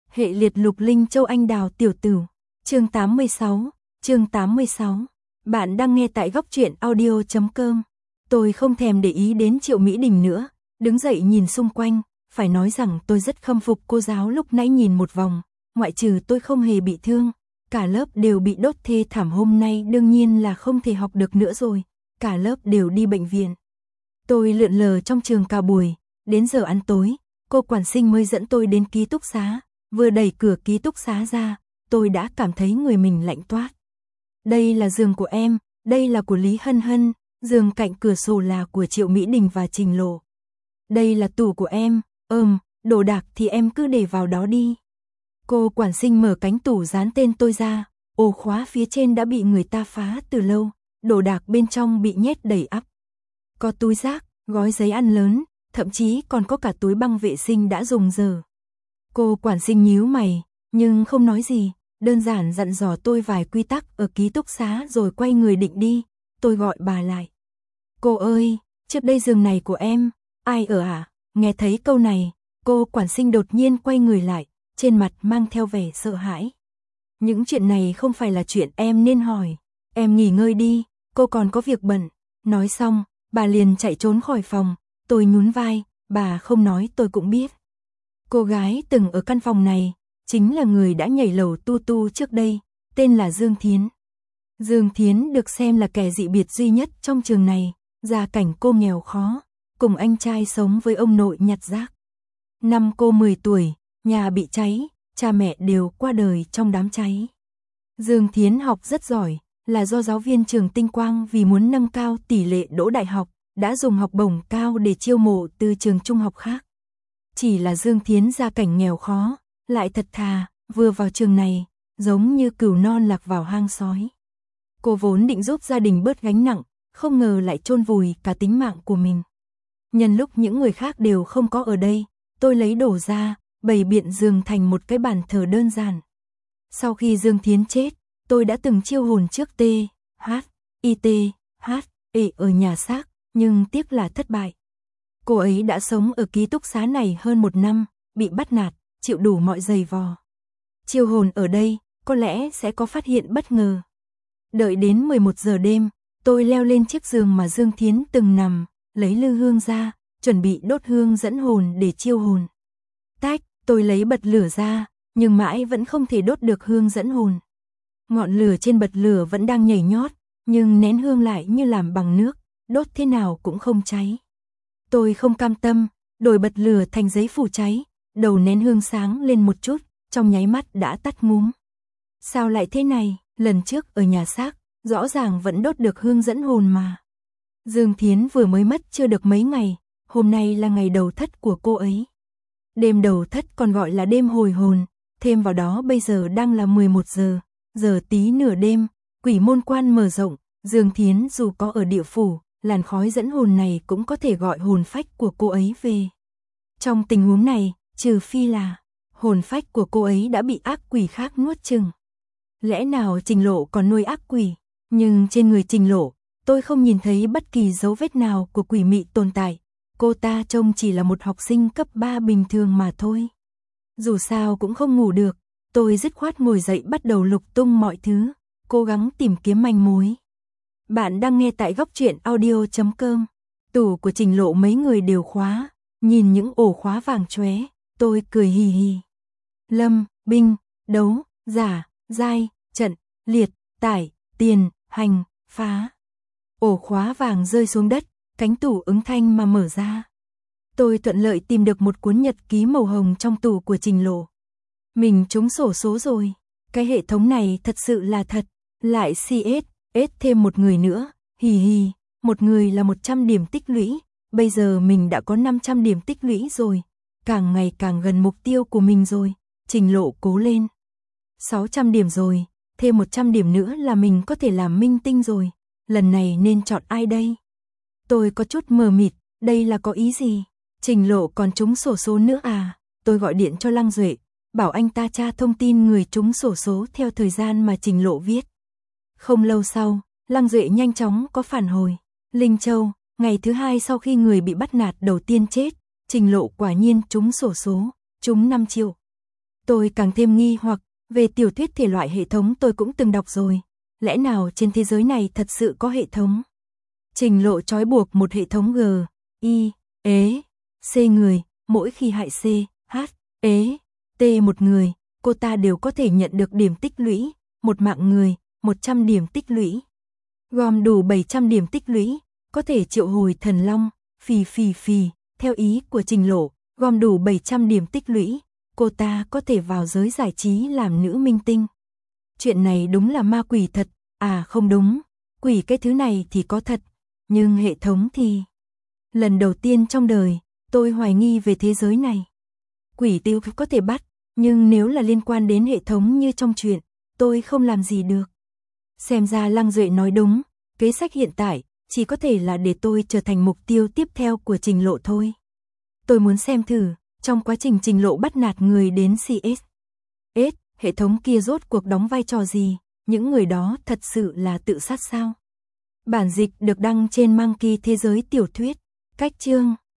Hệ liệt lục linh châu anh đào tiểu tử. Chương 86. Bạn đang nghe tại góc truyện audio.com. Tôi không thèm để ý đến Triệu Mỹ Đình nữa, đứng dậy nhìn xung quanh, phải nói rằng tôi rất khâm phục cô giáo lúc nãy nhìn một vòng, ngoại trừ tôi không hề bị thương, cả lớp đều bị đốt thê thảm, hôm nay đương nhiên là không thể học được nữa rồi, cả lớp đều đi bệnh viện. Tôi lượn lờ trong trường cả buổi, đến giờ ăn tối, cô quản sinh mới dẫn tôi đến ký túc xá, vừa đẩy cửa ký túc xá ra, tôi đã cảm thấy người mình lạnh toát. Đây là giường của em, đây là của Lý Hân Hân, giường cạnh cửa sổ là của Triệu Mỹ Đình và Trình Lộ. Đây là tủ của em, đồ đạc thì em cứ để vào đó đi. Cô quản sinh mở cánh tủ dán tên tôi ra, ổ khóa phía trên đã bị người ta phá từ lâu, đồ đạc bên trong bị nhét đầy ắp. Có túi rác, gói giấy ăn lớn, thậm chí còn có cả túi băng vệ sinh đã dùng dở. Cô quản sinh nhíu mày, nhưng không nói gì, đơn giản dặn dò tôi vài quy tắc ở ký túc xá rồi quay người định đi. Tôi gọi bà lại. Cô ơi, trước đây giường này của em, ai ở hả? Nghe thấy câu này, cô quản sinh đột nhiên quay người lại, trên mặt mang theo vẻ sợ hãi. Những chuyện này không phải là chuyện em nên hỏi. Em nghỉ ngơi đi, cô còn có việc bận. Nói xong, bà liền chạy trốn khỏi phòng. Tôi nhún vai, bà không nói tôi cũng biết. Cô gái từng ở căn phòng này, chính là người đã nhảy lầu tu tu trước đây, tên là Dương Thiến. Dương Thiến được xem là kẻ dị biệt duy nhất trong trường này, gia cảnh cô nghèo khó, cùng anh trai sống với ông nội nhặt rác. Năm cô 10 tuổi, nhà bị cháy, cha mẹ đều qua đời trong đám cháy. Dương Thiến học rất giỏi, là do giáo viên trường Tinh Quang vì muốn nâng cao tỷ lệ đỗ đại học, đã dùng học bổng cao để chiêu mộ từ trường trung học khác. Chỉ là Dương Thiến gia cảnh nghèo khó, lại thật thà, vừa vào trường này, giống như cừu non lạc vào hang sói. Cô vốn định giúp gia đình bớt gánh nặng, không ngờ lại chôn vùi cả tính mạng của mình. Nhân lúc những người khác đều không có ở đây, tôi lấy đồ ra, bày biện giường thành một cái bàn thờ đơn giản. Sau khi Dương Thiến chết, tôi đã từng chiêu hồn trước THITHE ở nhà xác, nhưng tiếc là thất bại. Cô ấy đã sống ở ký túc xá này hơn 1 năm, bị bắt nạt, chịu đủ mọi giày vò. Chiêu hồn ở đây, có lẽ sẽ có phát hiện bất ngờ. Đợi đến 11 giờ đêm, tôi leo lên chiếc giường mà Dương Thiến từng nằm, lấy lư hương ra, chuẩn bị đốt hương dẫn hồn để chiêu hồn. Tôi lấy bật lửa ra, nhưng mãi vẫn không thể đốt được hương dẫn hồn. Ngọn lửa trên bật lửa vẫn đang nhảy nhót, nhưng nén hương lại như làm bằng nước, đốt thế nào cũng không cháy. Tôi không cam tâm, đổi bật lửa thành giấy phủ cháy, đầu nén hương sáng lên một chút, trong nháy mắt đã tắt ngúm. Sao lại thế này, lần trước ở nhà xác, rõ ràng vẫn đốt được hương dẫn hồn mà. Dương Thiến vừa mới mất chưa được mấy ngày, hôm nay là ngày đầu thất của cô ấy. Đêm đầu thất còn gọi là đêm hồi hồn, thêm vào đó bây giờ đang là 11 giờ, giờ tí nửa đêm, quỷ môn quan mở rộng, Dương Thiến dù có ở địa phủ, làn khói dẫn hồn này cũng có thể gọi hồn phách của cô ấy về. Trong tình huống này, trừ phi là hồn phách của cô ấy đã bị ác quỷ khác nuốt chửng. Lẽ nào Trình Lộ còn nuôi ác quỷ, nhưng trên người Trình Lộ, tôi không nhìn thấy bất kỳ dấu vết nào của quỷ mị tồn tại. Cô ta trông chỉ là một học sinh cấp 3 bình thường mà thôi. Dù sao cũng không ngủ được, tôi dứt khoát ngồi dậy bắt đầu lục tung mọi thứ, cố gắng tìm kiếm manh mối. Bạn đang nghe tại góc truyện audio.com. Tủ của Trình Lộ mấy người đều khóa, nhìn những ổ khóa vàng chóe, tôi cười hì hì. Lâm, binh, đấu, giả, giai, trận, liệt, tải, tiền, hành, phá. Ổ khóa vàng rơi xuống đất, cánh tủ ứng thanh mà mở ra. Tôi thuận lợi tìm được một cuốn nhật ký màu hồng trong tủ của Trình Lộ. Mình trúng xổ số rồi, cái hệ thống này thật sự là thật, lại CS thêm một người nữa, hì hì, một người là 100 điểm tích lũy, bây giờ mình đã có 500 điểm tích lũy rồi, càng ngày càng gần mục tiêu của mình rồi, Trình Lộ cố lên. 600 điểm rồi, thêm 100 điểm nữa là mình có thể làm minh tinh rồi, lần này nên chọn ai đây? Tôi có chút mờ mịt, đây là có ý gì? Trình Lộ còn trúng xổ số nữa à? Tôi gọi điện cho Lăng Duệ, bảo anh ta tra thông tin người trúng xổ số theo thời gian mà Trình Lộ viết. Không lâu sau, Lăng Duệ nhanh chóng có phản hồi. Linh Châu, ngày thứ 2 sau khi người bị bắt nạt đầu tiên chết, Trình Lộ quả nhiên trúng xổ số, trúng 5 triệu. Tôi càng thêm nghi hoặc, về tiểu thuyết thể loại hệ thống tôi cũng từng đọc rồi. Lẽ nào trên thế giới này thật sự có hệ thống? Trình Lộ trói buộc một hệ thống G, I, ế, C người, mỗi khi hại C, H, ế, T một người, cô ta đều có thể nhận được điểm tích lũy, một mạng người, 100 điểm tích lũy. Gom đủ 700 điểm tích lũy, có thể triệu hồi thần long, phì, theo ý của Trình Lộ, gom đủ 700 điểm tích lũy, cô ta có thể vào giới giải trí làm nữ minh tinh. Chuyện này đúng là ma quỷ thật, à không đúng, quỷ cái thứ này thì có thật, nhưng hệ thống thì... Lần đầu tiên trong đời, tôi hoài nghi về thế giới này. Quỷ tiêu có thể bắt, nhưng nếu là liên quan đến hệ thống như trong truyện, tôi không làm gì được. Xem ra Lăng Duệ nói đúng, kế sách hiện tại chỉ có thể là để tôi trở thành mục tiêu tiếp theo của Trình Lộ thôi. Tôi muốn xem thử, trong quá trình Trình Lộ bắt nạt người đến CS, hệ thống kia rốt cuộc đóng vai trò gì, những người đó thật sự là tự sát sao? Bản dịch được đăng trên Monkey Thế giới tiểu thuyết, cách chương